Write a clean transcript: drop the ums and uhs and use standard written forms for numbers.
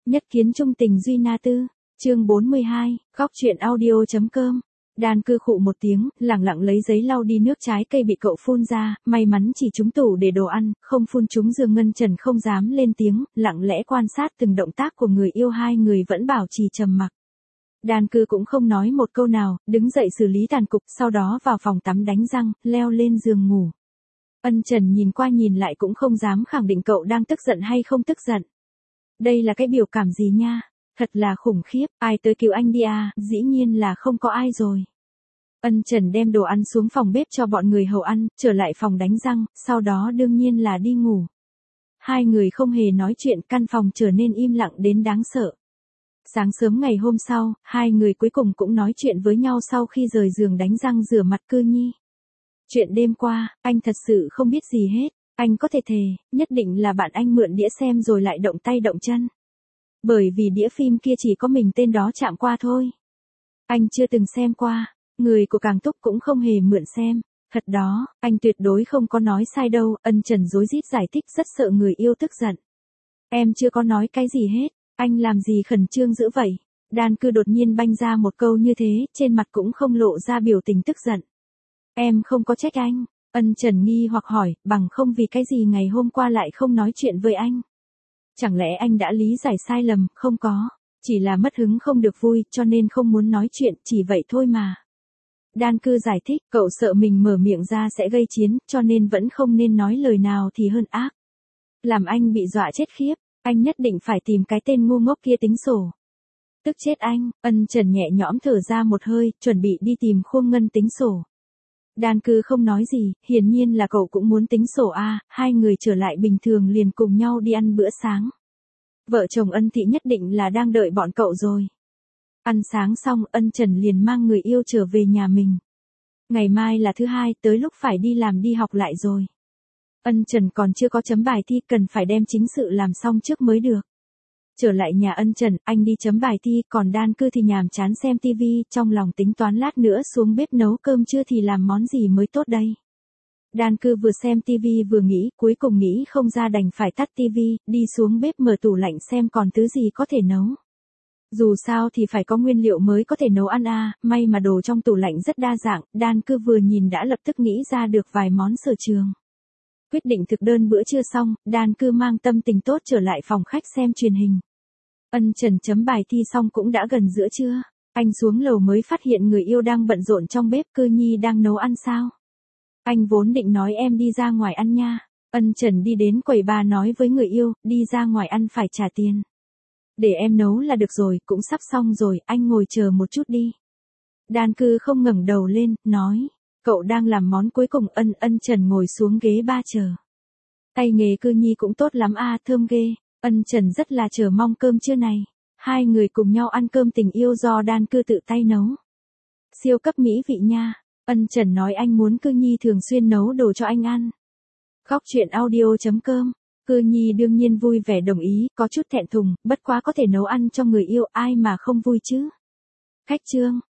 Nhất kiến trung tình Duy Na Tư, chương 42, góc truyện audio.com. Đan Cư khụ một tiếng, lẳng lặng lấy giấy lau đi nước trái cây bị cậu phun ra, may mắn chỉ trúng tủ để đồ ăn, không phun trúng Dương Ngân Trần không dám lên tiếng, lặng lẽ quan sát từng động tác của người yêu, hai người vẫn bảo trì trầm mặc. Đan Cư cũng không nói một câu nào, đứng dậy xử lý tàn cục, sau đó vào phòng tắm đánh răng, leo lên giường ngủ. Ân Trần nhìn qua nhìn lại cũng không dám khẳng định cậu đang tức giận hay không tức giận. Đây là cái biểu cảm gì nha? Thật là khủng khiếp, ai tới cứu anh đi à, dĩ nhiên là không có ai rồi. Ân Trần đem đồ ăn xuống phòng bếp cho bọn người hầu ăn, trở lại phòng đánh răng, sau đó đương nhiên là đi ngủ. Hai người không hề nói chuyện, căn phòng trở nên im lặng đến đáng sợ. Sáng sớm ngày hôm sau, hai người cuối cùng cũng nói chuyện với nhau sau khi rời giường đánh răng rửa mặt. Cư Nhi. Chuyện đêm qua, anh thật sự không biết gì hết. Anh có thể thề, nhất định là bạn anh mượn đĩa xem rồi lại động tay động chân. Bởi vì đĩa phim kia chỉ có mình tên đó chạm qua thôi. Anh chưa từng xem qua, người của Càng Túc cũng không hề mượn xem. Thật đó, anh tuyệt đối không có nói sai đâu. Ân Trần rối rít giải thích, rất sợ người yêu tức giận. Em chưa có nói cái gì hết, anh làm gì khẩn trương dữ vậy? Đan Cư đột nhiên banh ra một câu như thế, trên mặt cũng không lộ ra biểu tình tức giận. Em không có trách anh. Ân Trần nghi hoặc hỏi, bằng không vì cái gì ngày hôm qua lại không nói chuyện với anh? Chẳng lẽ anh đã lý giải sai lầm? Không có, chỉ là mất hứng không được vui, cho nên không muốn nói chuyện, chỉ vậy thôi mà. Đan Cư giải thích, cậu sợ mình mở miệng ra sẽ gây chiến, cho nên vẫn không nên nói lời nào thì hơn ác. Làm anh bị dọa chết khiếp, anh nhất định phải tìm cái tên ngu ngốc kia tính sổ. Tức chết anh. Ân Trần nhẹ nhõm thở ra một hơi, chuẩn bị đi tìm Khuông Ngân tính sổ. Đan Cư không nói gì, hiển nhiên là cậu cũng muốn tính sổ a. Hai người trở lại bình thường liền cùng nhau đi ăn bữa sáng. Vợ chồng Ân Thị nhất định là đang đợi bọn cậu rồi. Ăn sáng xong, Ân Trần liền mang người yêu trở về nhà mình. Ngày mai là thứ hai, tới lúc phải đi làm đi học lại rồi. Ân Trần còn chưa có chấm bài thi, cần phải đem chính sự làm xong trước mới được. Trở lại nhà Ân Trần, anh đi chấm bài thi, còn Đan Cư thì nhàm chán xem tivi, trong lòng tính toán lát nữa xuống bếp nấu cơm trưa thì làm món gì mới tốt đây. Đan Cư vừa xem tivi vừa nghĩ, cuối cùng nghĩ không ra đành phải tắt tivi, đi xuống bếp mở tủ lạnh xem còn thứ gì có thể nấu. Dù sao thì phải có nguyên liệu mới có thể nấu ăn à, may mà đồ trong tủ lạnh rất đa dạng, Đan Cư vừa nhìn đã lập tức nghĩ ra được vài món sở trường. Quyết định thực đơn bữa trưa xong, Đan Cư mang tâm tình tốt trở lại phòng khách xem truyền hình. Ân Trần chấm bài thi xong cũng đã gần giữa trưa. Anh xuống lầu mới phát hiện người yêu đang bận rộn trong bếp. Cư Nhi đang nấu ăn sao? Anh vốn định nói em đi ra ngoài ăn nha. Ân Trần đi đến quầy bar nói với người yêu, đi ra ngoài ăn phải trả tiền. Để em nấu là được rồi, cũng sắp xong rồi, anh ngồi chờ một chút đi. Đan Cư không ngẩng đầu lên, nói. Cậu đang làm món cuối cùng. Ân Trần ngồi xuống ghế ba chờ. Tay nghề Cư Nhi cũng tốt lắm à, thơm ghê. Ân Trần rất là chờ mong cơm trưa này. Hai người cùng nhau ăn cơm tình yêu do Đan Cư tự tay nấu. Siêu cấp mỹ vị nha. Ân Trần nói anh muốn Cư Nhi thường xuyên nấu đồ cho anh ăn. Góc truyện audio.com. Cư Nhi đương nhiên vui vẻ đồng ý, có chút thẹn thùng, bất quá có thể nấu ăn cho người yêu, ai mà không vui chứ. Khách trương,